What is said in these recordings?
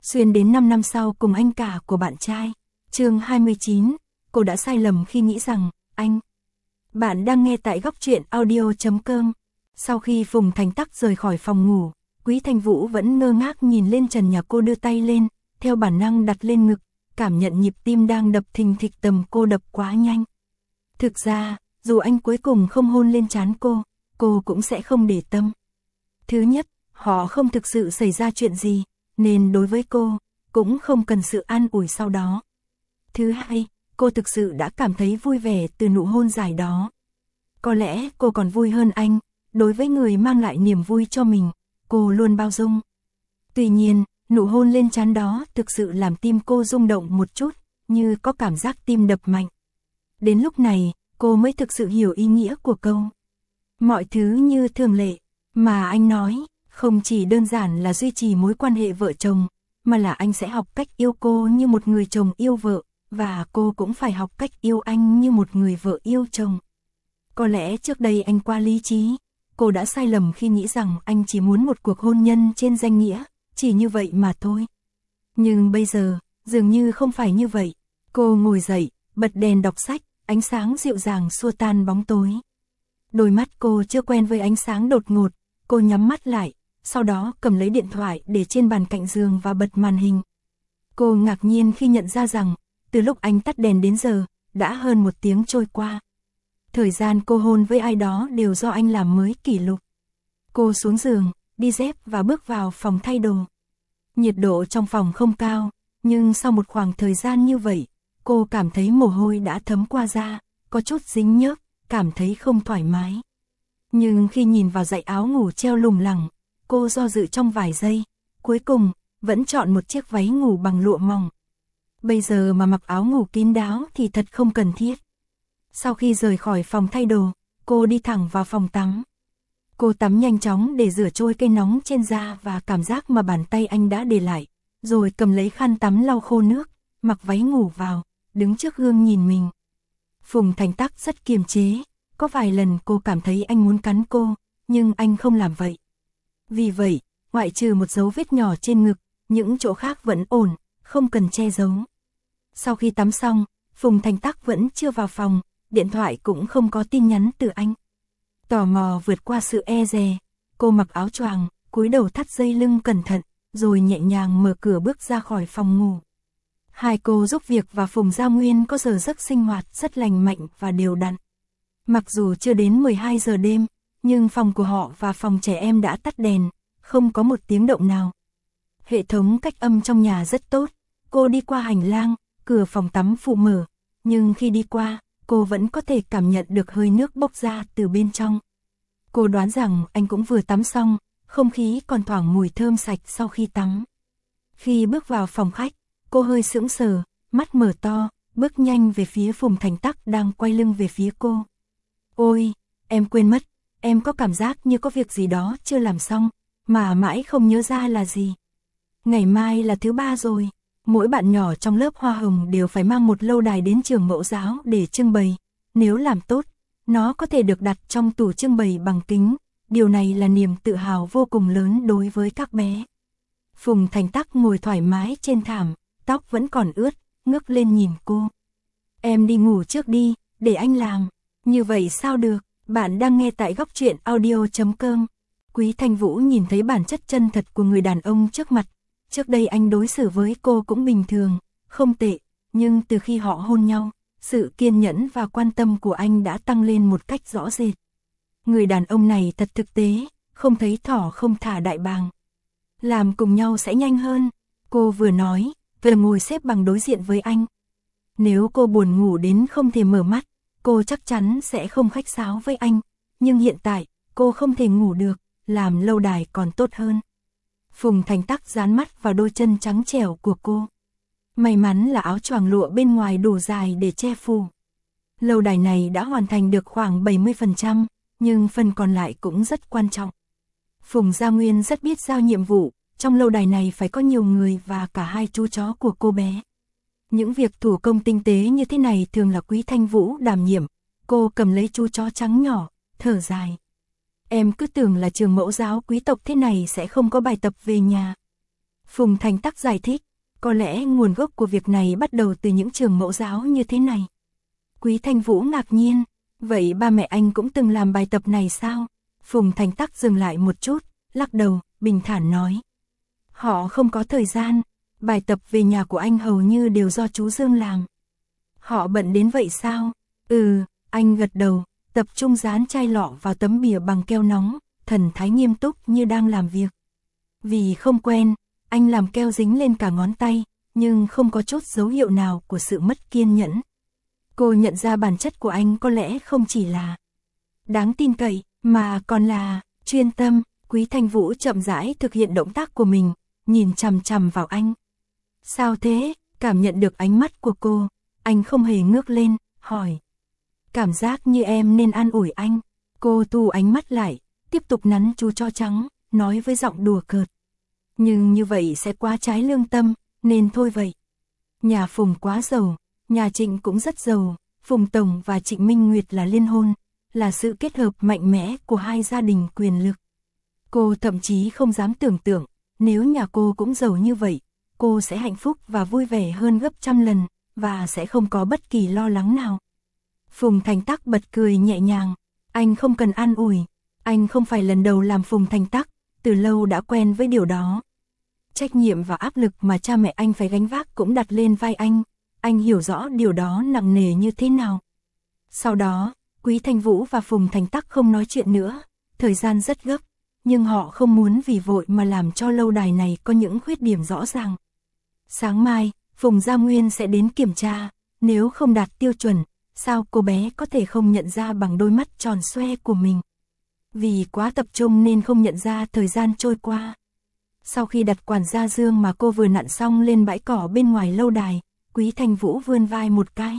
xuyên đến 5 năm sau cùng anh cả của bạn trai. Chương 29, cô đã sai lầm khi nghĩ rằng, anh. Bạn đang nghe tại góc truyện audio.com. Sau khi Phùng Thành Tắc rời khỏi phòng ngủ, Quý Thanh Vũ vẫn ngơ ngác nhìn lên trần nhà. Cô đưa tay lên, theo bản năng đặt lên ngực, cảm nhận nhịp tim đang đập thình thịch tầm cô đập quá nhanh. Thực ra, dù anh cuối cùng không hôn lên trán cô cũng sẽ không để tâm. Thứ nhất, họ không thực sự xảy ra chuyện gì, nên đối với cô, cũng không cần sự an ủi sau đó. Thứ hai, cô thực sự đã cảm thấy vui vẻ từ nụ hôn dài đó. Có lẽ cô còn vui hơn anh, đối với người mang lại niềm vui cho mình, cô luôn bao dung. Tuy nhiên, nụ hôn lên trán đó thực sự làm tim cô rung động một chút, như có cảm giác tim đập mạnh. Đến lúc này, cô mới thực sự hiểu ý nghĩa của câu. Mọi thứ như thường lệ, mà anh nói, không chỉ đơn giản là duy trì mối quan hệ vợ chồng, mà là anh sẽ học cách yêu cô như một người chồng yêu vợ, và cô cũng phải học cách yêu anh như một người vợ yêu chồng. Có lẽ trước đây anh quá lý trí, cô đã sai lầm khi nghĩ rằng anh chỉ muốn một cuộc hôn nhân trên danh nghĩa, chỉ như vậy mà thôi. Nhưng bây giờ, dường như không phải như vậy. Cô ngồi dậy, bật đèn đọc sách, ánh sáng dịu dàng xua tan bóng tối. Đôi mắt cô chưa quen với ánh sáng đột ngột, cô nhắm mắt lại, sau đó cầm lấy điện thoại để trên bàn cạnh giường và bật màn hình. Cô ngạc nhiên khi nhận ra rằng, từ lúc anh tắt đèn đến giờ, đã hơn 1 tiếng trôi qua. Thời gian cô hôn với ai đó đều do anh làm mới kỷ lục. Cô xuống giường, đi dép và bước vào phòng thay đồ. Nhiệt độ trong phòng không cao, nhưng sau một khoảng thời gian như vậy, cô cảm thấy mồ hôi đã thấm qua da, có chút dính nhớp, cảm thấy không thoải mái. Nhưng khi nhìn vào dãy áo ngủ treo lủng lẳng, cô do dự trong vài giây, cuối cùng, vẫn chọn một chiếc váy ngủ bằng lụa mỏng. Bây giờ mà mặc áo ngủ kín đáo thì thật không cần thiết. Sau khi rời khỏi phòng thay đồ, cô đi thẳng vào phòng tắm. Cô tắm nhanh chóng để rửa trôi cây nóng trên da và cảm giác mà bàn tay anh đã để lại, rồi cầm lấy khăn tắm lau khô nước, mặc váy ngủ vào, đứng trước gương nhìn mình. Phùng Thành Tắc rất kiềm chế, có vài lần cô cảm thấy anh muốn cắn cô, nhưng anh không làm vậy. Vì vậy, ngoại trừ một dấu vết nhỏ trên ngực, những chỗ khác vẫn ổn, không cần che giấu. Sau khi tắm xong, Phùng Thành Tắc vẫn chưa vào phòng, điện thoại cũng không có tin nhắn từ anh. Tò mò vượt qua sự e dè, cô mặc áo choàng, cúi đầu thắt dây lưng cẩn thận, rồi nhẹ nhàng mở cửa bước ra khỏi phòng ngủ. Hai cô giúp việc và Phùng Gia Nguyên có giờ giấc sinh hoạt rất lành mạnh và đều đặn. Mặc dù chưa đến 12 giờ đêm, nhưng phòng của họ và phòng trẻ em đã tắt đèn, không có một tiếng động nào. Hệ thống cách âm trong nhà rất tốt, cô đi qua hành lang, cửa phòng tắm phụ mở, nhưng khi đi qua, cô vẫn có thể cảm nhận được hơi nước bốc ra từ bên trong. Cô đoán rằng anh cũng vừa tắm xong, không khí còn thoảng mùi thơm sạch sau khi tắm. Khi bước vào phòng khách, cô hơi sững sờ, mắt mở to, bước nhanh về phía Phùng Thành Tắc đang quay lưng về phía cô. Ôi, em quên mất, em có cảm giác như có việc gì đó chưa làm xong, mà mãi không nhớ ra là gì. Ngày mai là thứ 3 rồi, mỗi bạn nhỏ trong lớp hoa hồng đều phải mang một lâu đài đến trường mẫu giáo để trưng bày. Nếu làm tốt, nó có thể được đặt trong tủ trưng bày bằng kính, điều này là niềm tự hào vô cùng lớn đối với các bé. Phùng Thành Tắc ngồi thoải mái trên thảm, tóc vẫn còn ướt, ngước lên nhìn cô. Em đi ngủ trước đi, để anh làm. Như vậy sao được, bạn đang nghe tại góc truyện audio.com. Quý Thanh Vũ nhìn thấy bản chất chân thật của người đàn ông trước mặt. Trước đây anh đối xử với cô cũng bình thường, không tệ, nhưng từ khi họ hôn nhau, sự kiên nhẫn và quan tâm của anh đã tăng lên một cách rõ rệt. Người đàn ông này thật thực tế, không thấy thỏ không thả đại bàng. Làm cùng nhau sẽ nhanh hơn, cô vừa nói, vừa ngồi xếp bằng đối diện với anh. Nếu cô buồn ngủ đến không thể mở mắt, cô chắc chắn sẽ không khách sáo với anh, nhưng hiện tại, cô không thể ngủ được, làm lâu đài còn tốt hơn. Phùng Thành Tắc dán mắt vào đôi chân trắng trẻo của cô. May mắn là áo choàng lụa bên ngoài đủ dài để che phủ. Lâu đài này đã hoàn thành được khoảng 70%, nhưng phần còn lại cũng rất quan trọng. Phùng Gia Nguyên rất biết giao nhiệm vụ, trong lâu đài này phải có nhiều người và cả 2 chú chó của cô bé. Những việc thủ công tinh tế như thế này thường là Quý Thanh Vũ đảm nhiệm. Cô cầm lấy chú chó trắng nhỏ, thở dài. Em cứ tưởng là trường mẫu giáo quý tộc thế này sẽ không có bài tập về nhà. Phùng Thành Tắc giải thích, có lẽ nguồn gốc của việc này bắt đầu từ những trường mẫu giáo như thế này. Quý Thanh Vũ ngạc nhiên, vậy ba mẹ anh cũng từng làm bài tập này sao? Phùng Thành Tắc dừng lại một chút, lắc đầu, bình thản nói. Họ không có thời gian, bài tập về nhà của anh hầu như đều do chú Dương làm. Họ bận đến vậy sao? Anh gật đầu, tập trung dán chai lọ vào tấm bìa bằng keo nóng, thần thái nghiêm túc như đang làm việc. Vì không quen, anh làm keo dính lên cả ngón tay, nhưng không có chút dấu hiệu nào của sự mất kiên nhẫn. Cô nhận ra bản chất của anh có lẽ không chỉ là đáng tin cậy, mà còn là chuyên tâm. Quý Thanh Vũ chậm rãi thực hiện động tác của mình, nhìn chằm chằm vào anh. Sao thế? Cảm nhận được ánh mắt của cô, anh không hề ngước lên, hỏi. Cảm giác như em nên an ủi anh. Cô thu ánh mắt lại, tiếp tục nắn chú chó trắng, nói với giọng đùa cợt. Nhưng như vậy sẽ quá trái lương tâm, nên thôi vậy. Nhà Phùng quá giàu, nhà Trịnh cũng rất giàu, Phùng Tổng và Trịnh Minh Nguyệt là liên hôn, là sự kết hợp mạnh mẽ của hai gia đình quyền lực. Cô thậm chí không dám tưởng tượng, nếu nhà cô cũng giàu như vậy, cô sẽ hạnh phúc và vui vẻ hơn gấp trăm lần, và sẽ không có bất kỳ lo lắng nào. Phùng Thành Tắc bật cười nhẹ nhàng, anh không cần an ủi, anh không phải lần đầu làm Phùng Thành Tắc, từ lâu đã quen với điều đó. Trách nhiệm và áp lực mà cha mẹ anh phải gánh vác cũng đặt lên vai anh hiểu rõ điều đó nặng nề như thế nào. Sau đó, Quý Thanh Vũ và Phùng Thành Tắc không nói chuyện nữa, thời gian rất gấp, nhưng họ không muốn vì vội mà làm cho lâu đài này có những khuyết điểm rõ ràng. Sáng mai, Phùng Gia Nguyên sẽ đến kiểm tra, nếu không đạt tiêu chuẩn, sao cô bé có thể không nhận ra bằng đôi mắt tròn xoe của mình. Vì quá tập trung nên không nhận ra thời gian trôi qua. Sau khi đặt quản gia Dương mà cô vừa nặn xong lên bãi cỏ bên ngoài lâu đài, Quý Thanh Vũ vươn vai một cái.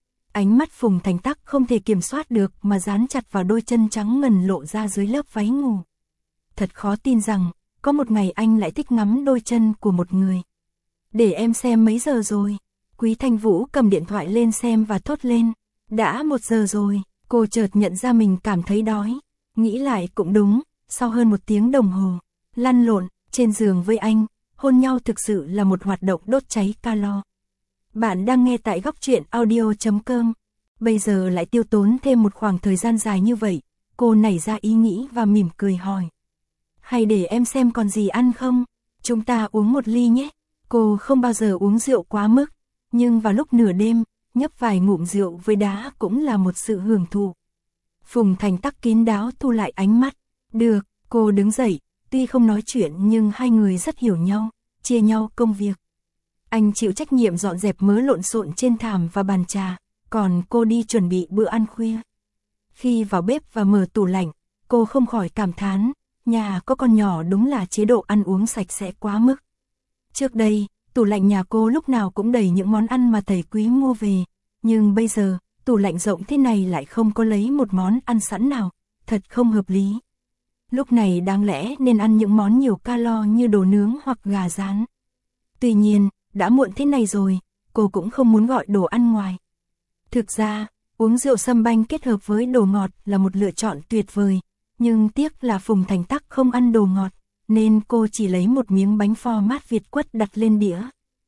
Ánh mắt Phùng Thành Tắc không thể kiểm soát được mà dán chặt vào đôi chân trắng ngần lộ ra dưới lớp váy ngủ. Thật khó tin rằng, có một ngày anh lại thích ngắm đôi chân của một người. Để em xem mấy giờ rồi. Quý Thanh Vũ cầm điện thoại lên xem và thốt lên. Đã 1 giờ rồi. Cô chợt nhận ra mình cảm thấy đói. Nghĩ lại cũng đúng, sau hơn 1 tiếng đồng hồ, lăn lộn trên giường với anh, hôn nhau thực sự là một hoạt động đốt cháy calo. Bạn đang nghe tại Góc Truyện Audio.com. Bây giờ lại tiêu tốn thêm một khoảng thời gian dài như vậy, cô nảy ra ý nghĩ và mỉm cười hỏi. Hay để em xem còn gì ăn không? Chúng ta uống một ly nhé. Cô không bao giờ uống rượu quá mức, nhưng vào lúc nửa đêm, nhấp vài ngụm rượu với đá cũng là một sự hưởng thụ. Phùng Thành Tắc kín đáo thu lại ánh mắt. Được, cô đứng dậy, tuy không nói chuyện nhưng hai người rất hiểu nhau, chia nhau công việc. Anh chịu trách nhiệm dọn dẹp mớ lộn xộn trên thảm và bàn trà, còn cô đi chuẩn bị bữa ăn khuya. Khi vào bếp và mở tủ lạnh, cô không khỏi cảm thán, nhà có con nhỏ đúng là chế độ ăn uống sạch sẽ quá mức. Trước đây, tủ lạnh nhà cô lúc nào cũng đầy những món ăn mà thầy Quý mua về, nhưng bây giờ, tủ lạnh rộng thế này lại không có lấy một món ăn sẵn nào, thật không hợp lý. Lúc này đáng lẽ nên ăn những món nhiều calo như đồ nướng hoặc gà rán. Tuy nhiên, đã muộn thế này rồi, cô cũng không muốn gọi đồ ăn ngoài. Thực ra, uống rượu sâm banh kết hợp với đồ ngọt là một lựa chọn tuyệt vời, nhưng tiếc là Phùng Thành Tắc không ăn đồ ngọt, nên cô chỉ lấy một miếng bánh format Việt quất đặt lên đĩa.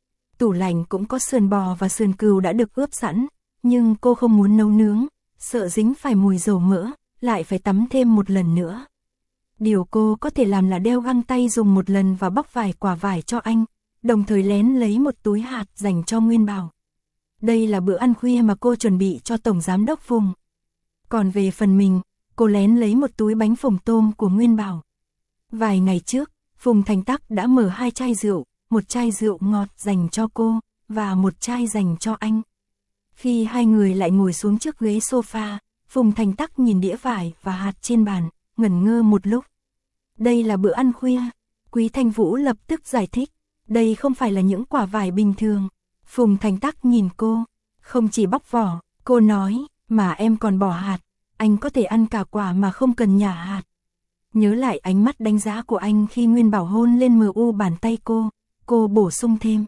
Tủ lạnh cũng có sườn bò và sườn cừu đã được ướp sẵn, nhưng cô không muốn nấu nướng, sợ dính phải mùi dầu mỡ, lại phải tắm thêm một lần nữa. Điều cô có thể làm là đeo găng tay dùng một lần và bóc vài quả vải cho anh, đồng thời lén lấy một túi hạt dành cho Nguyên Bảo. Đây là bữa ăn khuya mà cô chuẩn bị cho Tổng Giám đốc Phùng. Còn về phần mình, cô lén lấy một túi bánh phồng tôm của Nguyên Bảo. Vài ngày trước, Phùng Thành Tắc đã mở 2 chai rượu, một chai rượu ngọt dành cho cô, và một chai dành cho anh. Khi hai người lại ngồi xuống trước ghế sofa, Phùng Thành Tắc nhìn đĩa vải và hạt trên bàn, ngẩn ngơ một lúc. Đây là bữa ăn khuya. Quý Thanh Vũ lập tức giải thích. Đây không phải là những quả vải bình thường. Phùng Thành Tắc nhìn cô. Không chỉ bóc vỏ, cô nói, mà em còn bỏ hạt. Anh có thể ăn cả quả mà không cần nhả hạt. Nhớ lại ánh mắt đánh giá của anh khi Nguyên Bảo hôn lên mu bàn tay cô bổ sung thêm.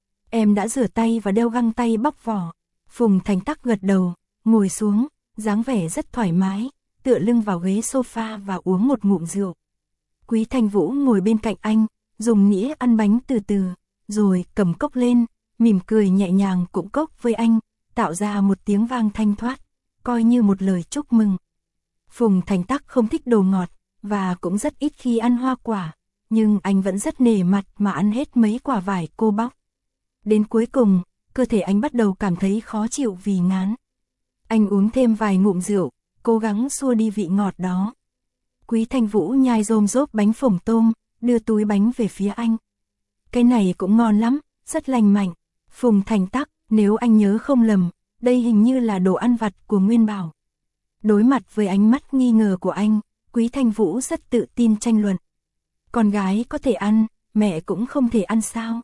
Em đã rửa tay và đeo găng tay bóc vỏ. Phùng Thành Tắc gật đầu, ngồi xuống, dáng vẻ rất thoải mái, tựa lưng vào ghế sofa và uống một ngụm rượu. Quý Thanh Vũ ngồi bên cạnh anh, dùng nĩa ăn bánh từ từ, rồi cầm cốc lên, mỉm cười nhẹ nhàng cụng cốc với anh, tạo ra một tiếng vang thanh thoát, coi như một lời chúc mừng. Phùng Thành Tắc không thích đồ ngọt, và cũng rất ít khi ăn hoa quả, nhưng anh vẫn rất nể mặt mà ăn hết mấy quả vải cô bóc. Đến cuối cùng, cơ thể anh bắt đầu cảm thấy khó chịu vì ngán. Anh uống thêm vài ngụm rượu, cố gắng xua đi vị ngọt đó. Quý Thanh Vũ nhai rôm rốp bánh phồng tôm, đưa túi bánh về phía anh. Cái này cũng ngon lắm, rất lành mạnh. Phùng Thành Tắc, nếu anh nhớ không lầm, đây hình như là đồ ăn vặt của Nguyên Bảo. Đối mặt với ánh mắt nghi ngờ của anh, Quý Thanh Vũ rất tự tin tranh luận. Con gái có thể ăn, mẹ cũng không thể ăn sao?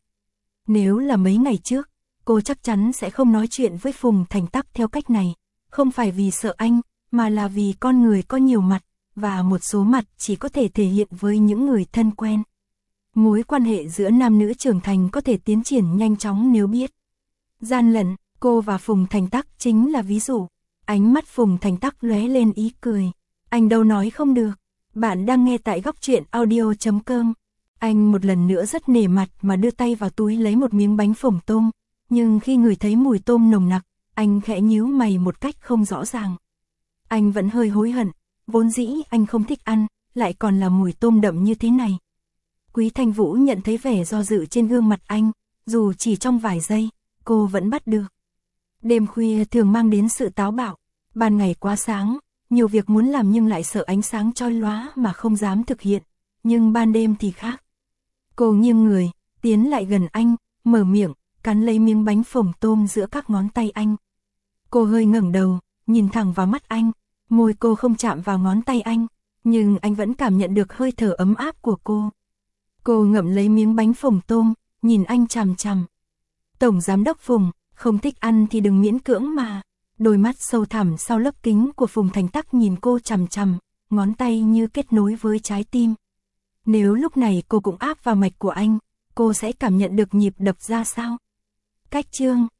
Nếu là mấy ngày trước, cô chắc chắn sẽ không nói chuyện với Phùng Thành Tắc theo cách này. Không phải vì sợ anh, mà là vì con người có nhiều mặt, và một số mặt chỉ có thể thể hiện với những người thân quen. Mối quan hệ giữa nam nữ trưởng thành có thể tiến triển nhanh chóng nếu biết gian lận. Cô và Phùng Thành Tắc chính là ví dụ. Ánh mắt Phùng Thành Tắc lóe lên ý cười. Anh đâu nói không được. Bạn đang nghe tại Góc Truyện Audio.com. Anh một lần nữa rất nể mặt mà đưa tay vào túi lấy một miếng bánh phồng tôm. Nhưng khi ngửi thấy mùi tôm nồng nặc, anh khẽ nhíu mày một cách không rõ ràng. Anh vẫn hơi hối hận. Vốn dĩ anh không thích ăn, lại còn là mùi tôm đậm như thế này. Quý Thanh Vũ nhận thấy vẻ do dự trên gương mặt anh, dù chỉ trong vài giây, cô vẫn bắt được. Đêm khuya thường mang đến sự táo bạo, ban ngày quá sáng, nhiều việc muốn làm nhưng lại sợ ánh sáng chói lóa mà không dám thực hiện, nhưng ban đêm thì khác. Cô nghiêng người, tiến lại gần anh, mở miệng, cắn lấy miếng bánh phồng tôm giữa các ngón tay anh. Cô hơi ngẩng đầu, nhìn thẳng vào mắt anh, môi cô không chạm vào ngón tay anh, nhưng anh vẫn cảm nhận được hơi thở ấm áp của cô. Cô ngậm lấy miếng bánh phồng tôm, nhìn anh chằm chằm. Tổng giám đốc Phùng, không thích ăn thì đừng miễn cưỡng mà. Đôi mắt sâu thẳm sau lớp kính của Phùng Thành Tắc nhìn cô chằm chằm, ngón tay như kết nối với trái tim. Nếu lúc này cô cũng áp vào mạch của anh, cô sẽ cảm nhận được nhịp đập ra sao? Cách chương